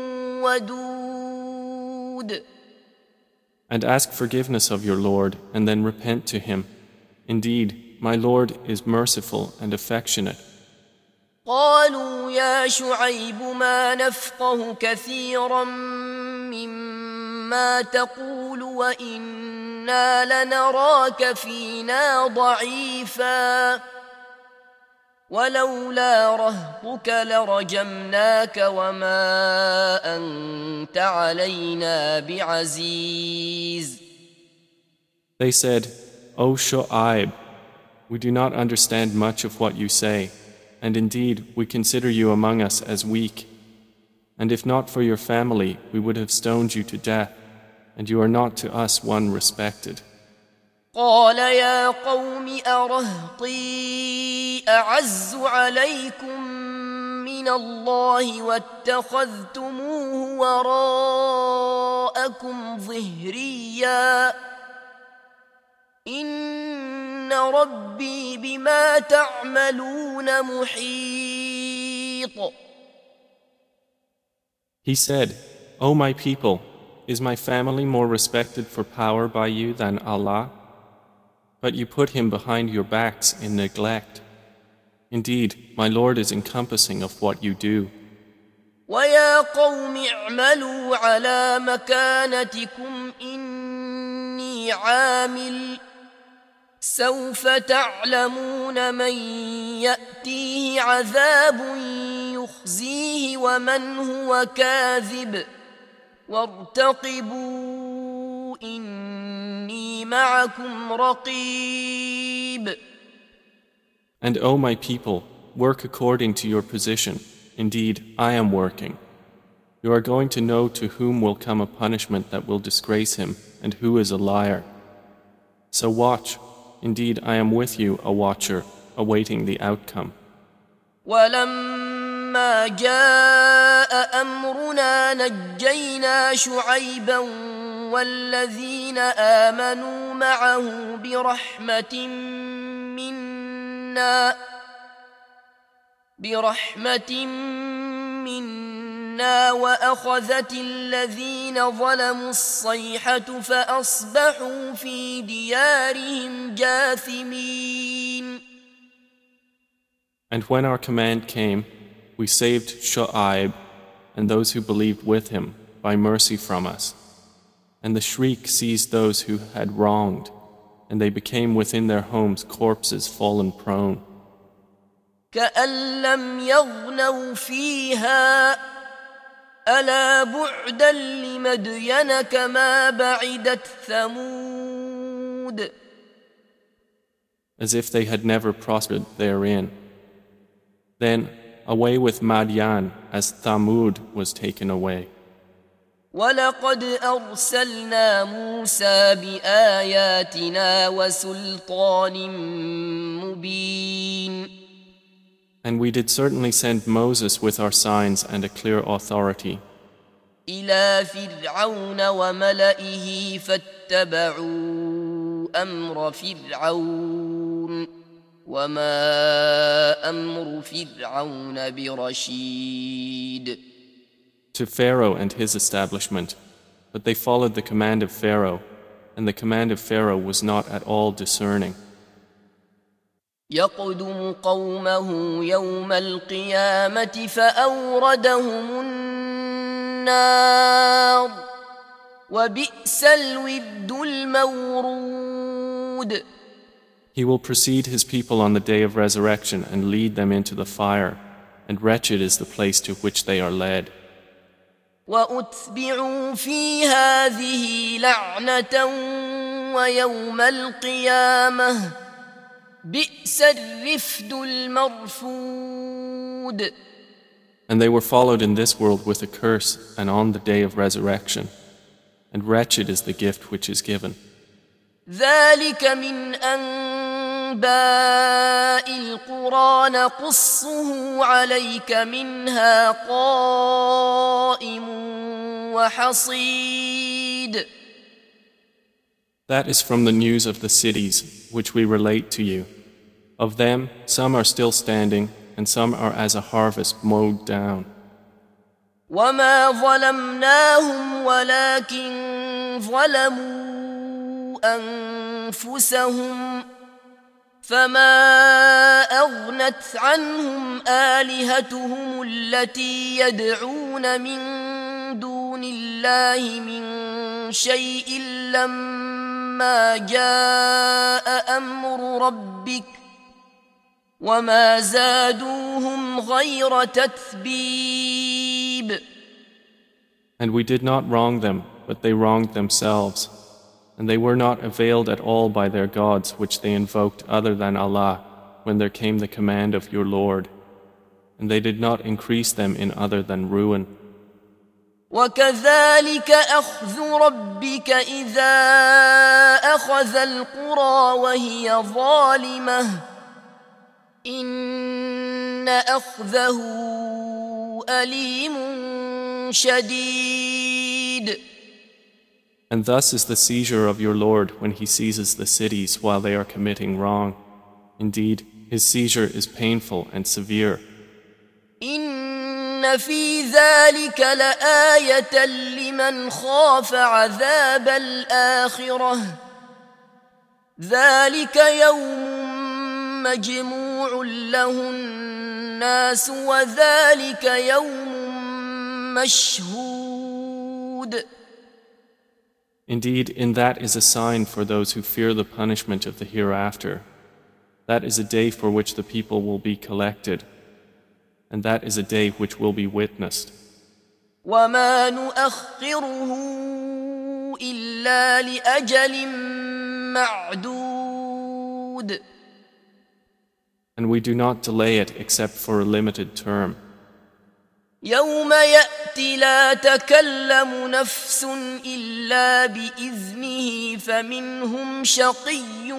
ودود. And ask forgiveness of your Lord and then repent to Him. Indeed, my Lord is merciful and affectionate. قالوا يا شعيب ما نفقه كثيرا مما تقول وإنا لنراك فينا ضعيفا ولولا رهطك لرجمناك وما أنت علينا بعزيز. They said, O Shu'aib, we do not understand much of what you say, and indeed we consider you among us as weak. And if not for your family, we would have stoned you to death, and you are not to us one respected. قال يا قوم أرهطي أعز عليكم من الله واتخذتموه وراءكم ظهريا إن ربي بما تعملون محيط. He said, O my people, is my family more respected for power by you than Allah? But you put him behind your backs in neglect. Indeed, my Lord is encompassing of what you do. وَيَا قَوْمِ اعْمَلُوا عَلَى مَكَانَتِكُمْ إِنِّي عَامِلٌ سَوْفَ تَعْلَمُونَ مَنْ يَأْتِيهِ عَذَابٌ يُخْزِيهِ وَمَنْ هُوَ كَاذِبٌ وَارْتَقِبُوا إِنِّي مَعَكُمْ رَقِيبٌ. And O my people, work according to your position. Indeed, I am working. You are going to know to whom will come a punishment that will disgrace him, and who is a liar. So watch. Indeed, I am with you, a watcher, awaiting the outcome. ولما جاء أمرنا نجينا شعيبا والذين آمنوا معه برحمة منا وأخذت الذين ظلموا الصيحة فأصبحوا في ديارهم جاثمين. And when our command came, we saved Shu'aib and those who believed with him by mercy from us. And the shriek seized those who had wronged, and they became within their homes corpses fallen prone. كأن لم يغنوا فيها ألا بعدا لمدين كما بعدت ثمود. As if they had never prospered therein. Then away with Madian as Thamud was taken away. ولقد أرسلنا موسى بآياتنا وسلطان مبين. And we did certainly send Moses with our signs and a clear authority. إلى فرعون وملئه فاتبعوا أمر فرعون وما أمر فرعون برشيد. To Pharaoh and his establishment, but they followed the command of Pharaoh, and the command of Pharaoh was not at all discerning. يقدم قومه يوم القيامة فأوردهم النار وبئس الورد المورود. He will precede his people on the day of resurrection and lead them into the fire, and wretched is the place to which they are led. وأتبعوا في هذه لعنة ويوم القيامة بئس الرفد المرفود. And they were followed in this world with a curse and on the day of resurrection, and wretched is the gift which is given. ذلك من أنباء القرى نقصه عليك منها قائم وحصيد. That is from the news of the cities which we relate to you. Of them, some are still standing, and some are as a harvest mowed down. وما ظلمناهم ولكن ظلموا أنفسهم فما أغنت عنهم آلهتهم التي يدعون من دون الله من شيء لما جاء أمر ربك وما زادوهم غير تتبيب. And we did not wrong them, but they wronged themselves. And they were not availed at all by their gods which they invoked other than Allah when there came the command of your Lord. And they did not increase them in other than ruin. وكذلك أخذ ربك إذا أخذ القرى وهي ظالمة إن أخذه أليم شديد. And thus is the seizure of your Lord when he seizes the cities while they are committing wrong. Indeed, his seizure is painful and severe. إن في ذلك لآية لمن خاف عذاب الآخرة ذلك يوم مجموع له الناس وذلك يوم مشهود. Indeed, in that is a sign for those who fear the punishment of the hereafter. That is a day for which the people will be collected, and that is a day which will be witnessed. وما نؤخره إلا لأجل معدود. And we do not delay it except for a limited term. يوم يأتي لا تكلم نفس إلا بإذنه فمنهم شقي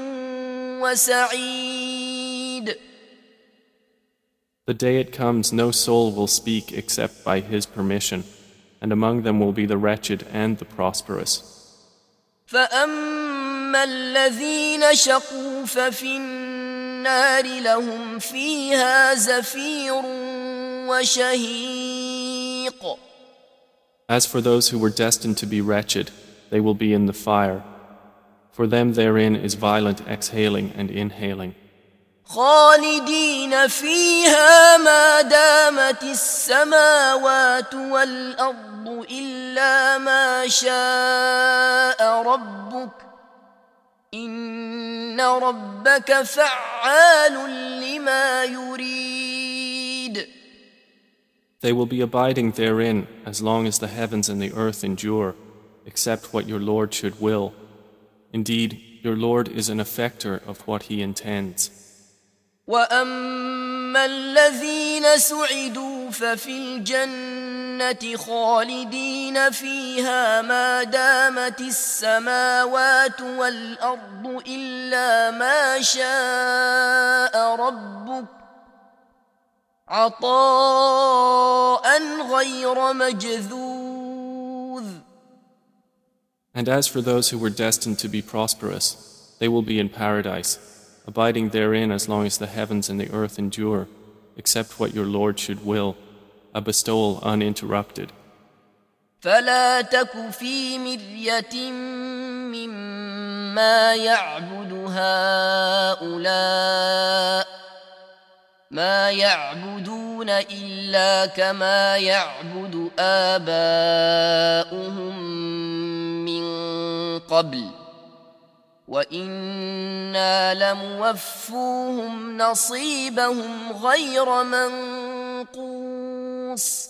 وسعيد. The day it comes, no soul will speak except by his permission, and among them will be the wretched and the prosperous. فأما الذين شقوا ففي النار لهم فيها زفير وشهيق. As for those who were destined to be wretched, they will be in the fire. For them therein is violent exhaling and inhaling. خالدين فيها ما دامت السماوات والأرض إلا ما شاء ربك إن ربك فعال لما يريد. They will be abiding therein as long as the heavens and the earth endure, except what your Lord should will. Indeed, your Lord is an effector of what He intends. وأما الذين سعدوا ففي الجنة خالدين فيها ما دامت السماوات والأرض إلا ما شاء ربك عطاء غير مجذوذ. And as for those who were destined to be prosperous, they will be in paradise, abiding therein as long as the heavens and the earth endure, except what your Lord should will, a bestowal uninterrupted. فلا تك في مرية مما يعبد هؤلاء ما يعبدون إلا كما يعبد آباؤهم من قبل وإنا لموفوهم نصيبهم غير منقوص.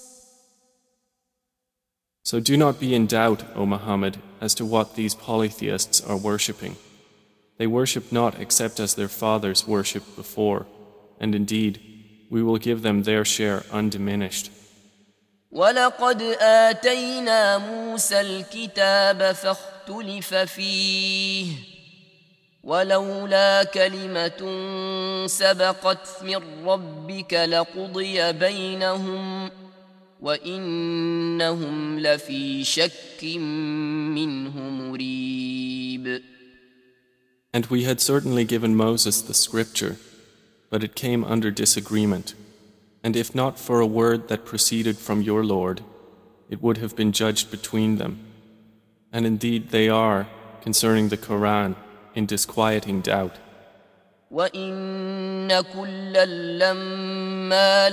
So do not be in doubt, O Muhammad, as to what these polytheists are worshipping. They worship not except as their fathers worshipped before, and indeed, we will give them their share undiminished. وَلَقَدْ آتَيْنَا مُوسَى الْكِتَابَ فَاخْتُلِفَ فِيهِ وَلَوْلَا كَلِمَةٌ سَبَقَتْ مِنْ رَبِّكَ لَقُضِيَ بَيْنَهُمْ وَإِنَّهُمْ لَفِي شَكٍّ مِّنْهُ مُرِيبٍ. And we had certainly given Moses the scripture, but it came under disagreement. And if not for a word that proceeded from your Lord, it would have been judged between them. And indeed they are, concerning the Quran, in disquieting doubt. وإن كلا لما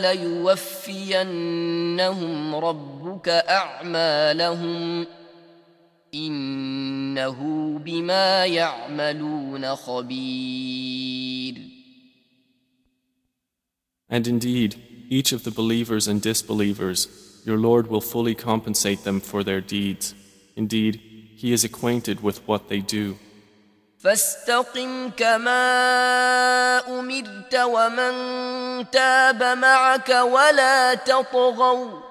ليوفينهم ربك أعمالهم إنه بما يعملون خبير. And indeed, each of the believers and disbelievers, your Lord will fully compensate them for their deeds. Indeed, He is acquainted with what they do. فاستقم كما أمرت ومن تاب معك ولا تطغوا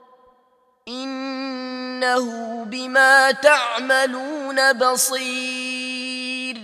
إنه بما تعملون بصير.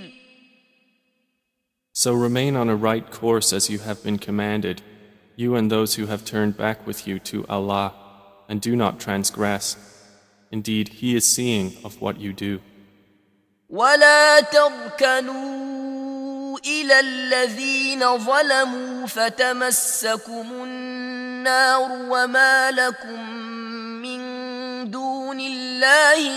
So remain on a right course as you have been commanded, you and those who have turned back with you to Allah, and do not transgress. Indeed, He is seeing of what you do. ولا تركنوا إلى الذين ظلموا فتمسكم النار وما لكم من دون الله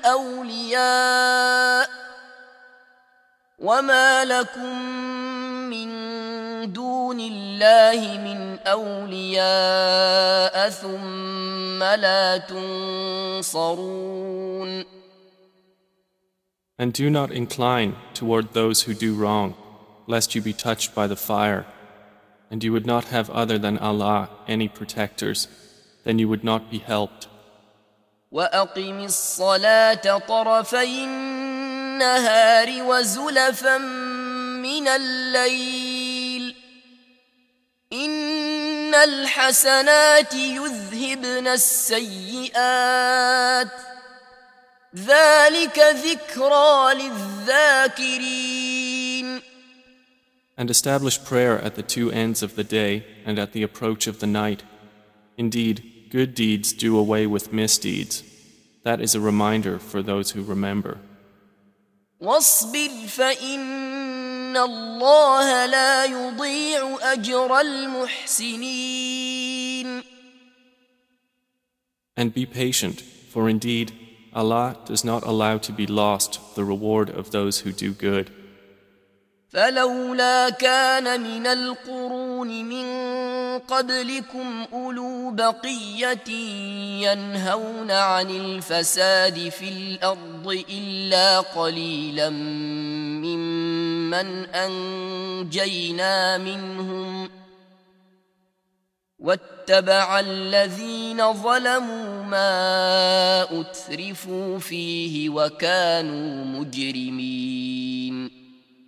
من أولياء ثم لا تنصرون. And do not incline toward those who do wrong, lest you be touched by the fire. And you would not have other than Allah any protectors, then you would not be helped. وأقم الصلاة طرفي النهار وزلفا من الليل إن الحسنات يذهبن السيئات ذلك ذكرى للذاكرين. And establish prayer at the two ends of the day and at the approach of the night. Indeed, good deeds do away with misdeeds. That is a reminder for those who remember. واصبر فإن الله لا يضيع أجر المحسنين. And be patient, for indeed, Allah does not allow to be lost the reward of those who do good. فلولا كان من القرون من قبلكم أولو بقية ينهون عن الفساد في الأرض إلا قليلا ممن أنجينا منهم واتبع الذين ظلموا ما أترفوا فيه وكانوا مجرمين.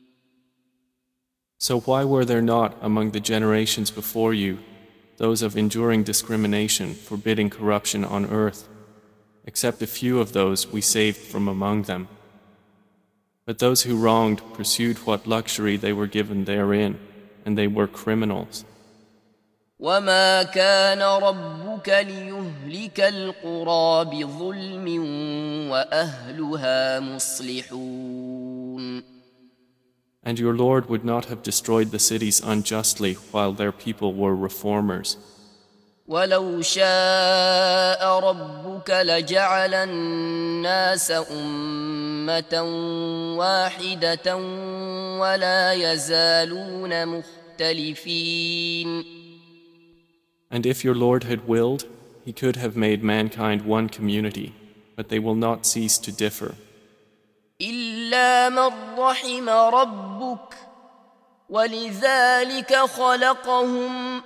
So why were there not among the generations before you those of enduring discrimination, forbidding corruption on earth, except a few of those we saved from among them? But those who wronged pursued what luxury they were given therein, and they were criminals. وما كان ربك ليهلك القرى بظلم وأهلها مصلحون. And your Lord would not have destroyed the cities unjustly while their people were reformers. ولو شاء ربك لجعل الناس أمة واحدة ولا يزالون مختلفين. And if your Lord had willed, He could have made mankind one community, but they will not cease to differ. إلا من رحم ربك ولذلك خلقهم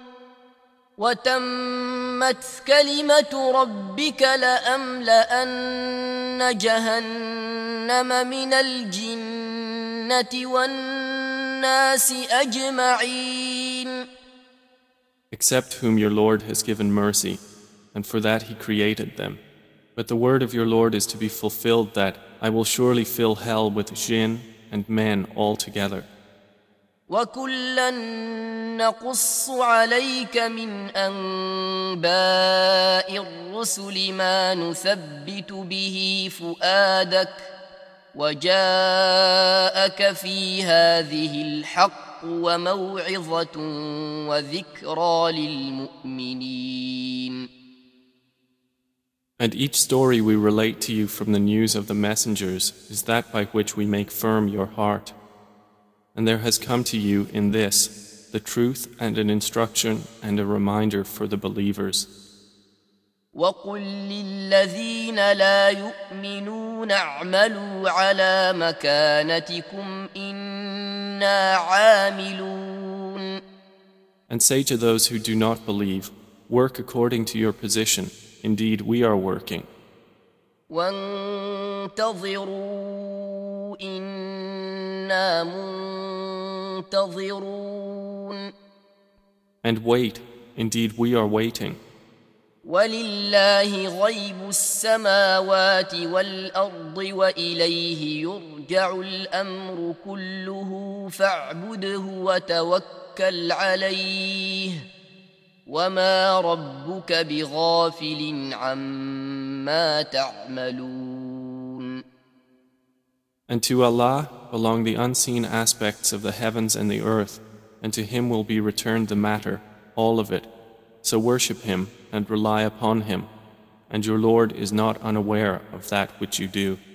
وتمت كلمة ربك لأملأن جهنم من الجنة والناس أجمعين. Except whom your Lord has given mercy, and for that He created them. But the word of your Lord is to be fulfilled that I will surely fill hell with jinn and men all together. وَكُلًّا نَقُصُّ عَلَيْكَ مِنْ أَنْبَاءِ الرُّسُلِ مَا نُثَبِّتُ بِهِ فُؤَادَكَ وَجَاءَكَ فِي هَذِهِ الْحَقُّ وَمَوْعِظَةٌ وَذِكْرَى لِلْمُؤْمِنِينَ. And each story we relate to you from the news of the messengers is that by which we make firm your heart. And there has come to you in this the truth and an instruction and a reminder for the believers. وقل للذين لا يؤمنون اعملوا على مكانتكم إنا عاملون. And say to those who do not believe, work according to your position. Indeed, we are working. وانتظروا إنا منتظرون. And wait, indeed we are waiting. ولله غيب السماوات والأرض وإليه يرجع الأمر كله فاعبده وتوكل عليه وما ربك بغافل عما تعملون. And to Allah belong the unseen aspects of the heavens and the earth, and to Him will be returned the matter, all of it. So worship Him and rely upon Him, and your Lord is not unaware of that which you do.